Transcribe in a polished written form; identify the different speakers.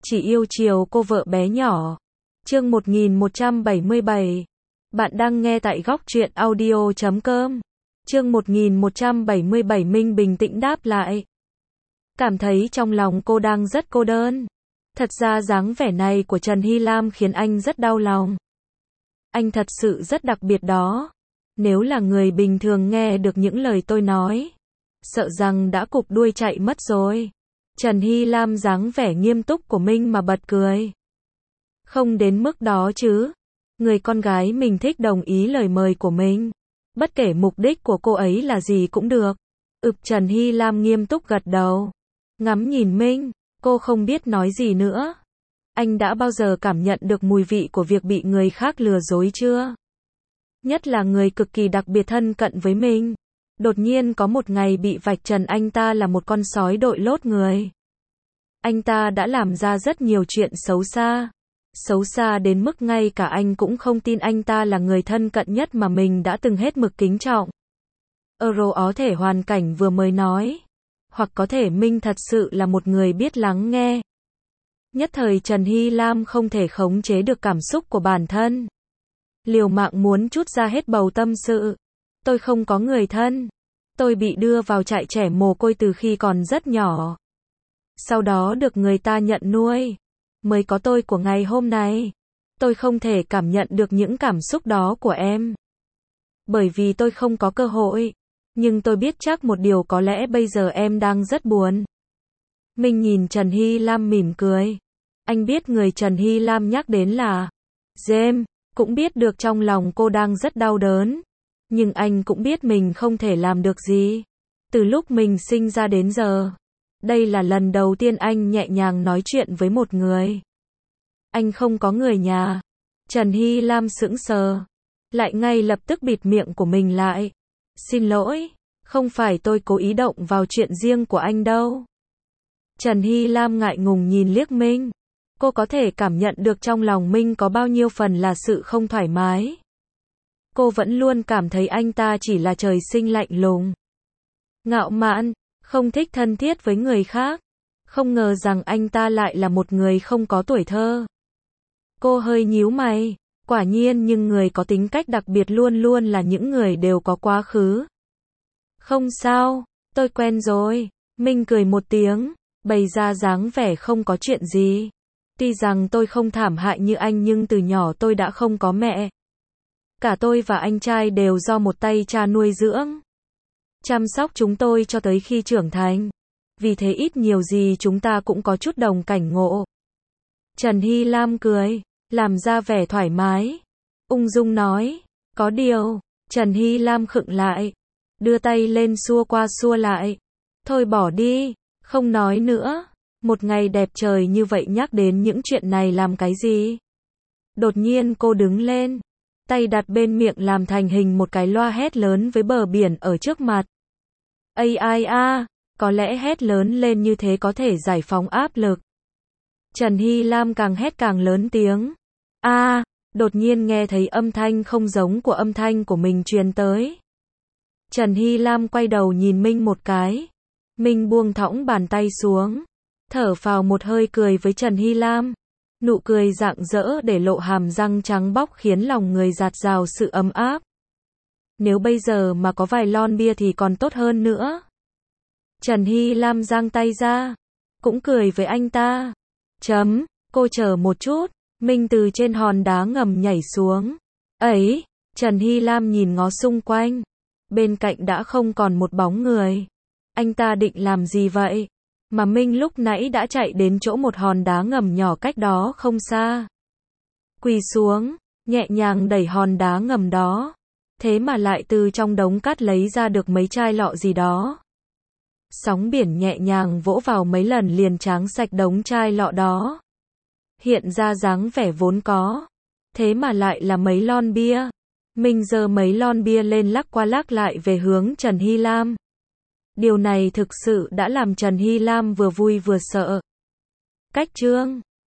Speaker 1: Chỉ yêu chiều cô vợ bé nhỏ. Chương 1177. Bạn đang nghe tại góc truyện audio.com. Chương 1177 Minh bình tĩnh đáp lại. Cảm thấy trong lòng cô đang rất cô đơn. Thật ra dáng vẻ này của Trần Hy Lam khiến anh rất đau lòng. Anh thật sự rất đặc biệt đó. Nếu là người bình thường nghe được những lời tôi nói, sợ rằng đã cụp đuôi chạy mất rồi. Trần Hy Lam dáng vẻ nghiêm túc của Minh mà bật cười. Không đến mức đó chứ. Người con gái mình thích đồng ý lời mời của mình. Bất kể mục đích của cô ấy là gì cũng được. Trần Hy Lam nghiêm túc gật đầu. Ngắm nhìn Minh, cô không biết nói gì nữa. Anh đã bao giờ cảm nhận được mùi vị của việc bị người khác lừa dối chưa? Nhất là người cực kỳ đặc biệt thân cận với mình. Đột nhiên có một ngày bị vạch trần anh ta là một con sói đội lốt người. Anh ta đã làm ra rất nhiều chuyện xấu xa. Xấu xa đến mức ngay cả anh cũng không tin anh ta là người thân cận nhất mà mình đã từng hết mực kính trọng. Có thể hoàn cảnh vừa mới nói. Hoặc có thể Minh thật sự là một người biết lắng nghe. Nhất thời Trần Hy Lam không thể khống chế được cảm xúc của bản thân. Liều mạng muốn trút ra hết bầu tâm sự. Tôi không có người thân. Tôi bị đưa vào trại trẻ mồ côi từ khi còn rất nhỏ. Sau đó được người ta nhận nuôi. Mới có tôi của ngày hôm nay. Tôi không thể cảm nhận được những cảm xúc đó của em. Bởi vì tôi không có cơ hội. Nhưng tôi biết chắc một điều, có lẽ bây giờ em đang rất buồn. Minh nhìn Trần Hy Lam mỉm cười. Anh biết người Trần Hy Lam nhắc đến là James, cũng biết được trong lòng cô đang rất đau đớn. Nhưng anh cũng biết mình không thể làm được gì. Từ lúc mình sinh ra đến giờ, đây là lần đầu tiên anh nhẹ nhàng nói chuyện với một người. Anh không có người nhà. Trần Hy Lam sững sờ, lại ngay lập tức bịt miệng của mình lại. Xin lỗi, không phải tôi cố ý động vào chuyện riêng của anh đâu. Trần Hy Lam ngại ngùng nhìn liếc Minh. Cô có thể cảm nhận được trong lòng Minh có bao nhiêu phần là sự không thoải mái. Cô vẫn luôn cảm thấy anh ta chỉ là trời sinh lạnh lùng, ngạo mạn, không thích thân thiết với người khác. Không ngờ rằng anh ta lại là một người không có tuổi thơ. Cô hơi nhíu mày. Quả nhiên, nhưng người có tính cách đặc biệt luôn luôn là những người đều có quá khứ. Không sao, tôi quen rồi. Minh cười một tiếng, bày ra dáng vẻ không có chuyện gì. Tuy rằng tôi không thảm hại như anh nhưng từ nhỏ tôi đã không có mẹ. Cả tôi và anh trai đều do một tay cha nuôi dưỡng. Chăm sóc chúng tôi cho tới khi trưởng thành. Vì thế ít nhiều gì chúng ta cũng có chút đồng cảnh ngộ. Trần Hy Lam cười, làm ra vẻ thoải mái. Ung dung nói. Có điều, Trần Hy Lam khựng lại. Đưa tay lên xua qua xua lại. Thôi bỏ đi, không nói nữa. Một ngày đẹp trời như vậy nhắc đến những chuyện này làm cái gì? Đột nhiên cô đứng lên. Tay đặt bên miệng làm thành hình một cái loa hét lớn với bờ biển ở trước mặt. Có lẽ hét lớn lên như thế có thể giải phóng áp lực. Trần Hy Lam càng hét càng lớn tiếng. Đột nhiên nghe thấy âm thanh không giống của âm thanh của mình truyền tới. Trần Hy Lam quay đầu nhìn Minh một cái. Minh buông thõng bàn tay xuống. Thở phào một hơi cười với Trần Hy Lam. Nụ cười rạng rỡ để lộ hàm răng trắng bóc khiến lòng người dạt dào sự ấm áp. Nếu bây giờ mà có vài lon bia thì còn tốt hơn nữa. Trần Hy Lam giang tay ra. Cũng cười với anh ta. Cô chờ một chút. Minh từ trên hòn đá ngầm nhảy xuống. Trần Hy Lam nhìn ngó xung quanh. Bên cạnh đã không còn một bóng người. Anh ta định làm gì vậy? Mà Minh lúc nãy đã chạy đến chỗ một hòn đá ngầm nhỏ cách đó không xa. Quỳ xuống, nhẹ nhàng đẩy hòn đá ngầm đó. Thế mà lại từ trong đống cát lấy ra được mấy chai lọ gì đó. Sóng biển nhẹ nhàng vỗ vào mấy lần liền tráng sạch đống chai lọ đó. Hiện ra dáng vẻ vốn có. Thế mà lại là mấy lon bia. Minh giơ mấy lon bia lên lắc qua lắc lại về hướng Trần Hy Lam. Điều này thực sự đã làm Trần Hy Lam vừa vui vừa sợ. Cách chương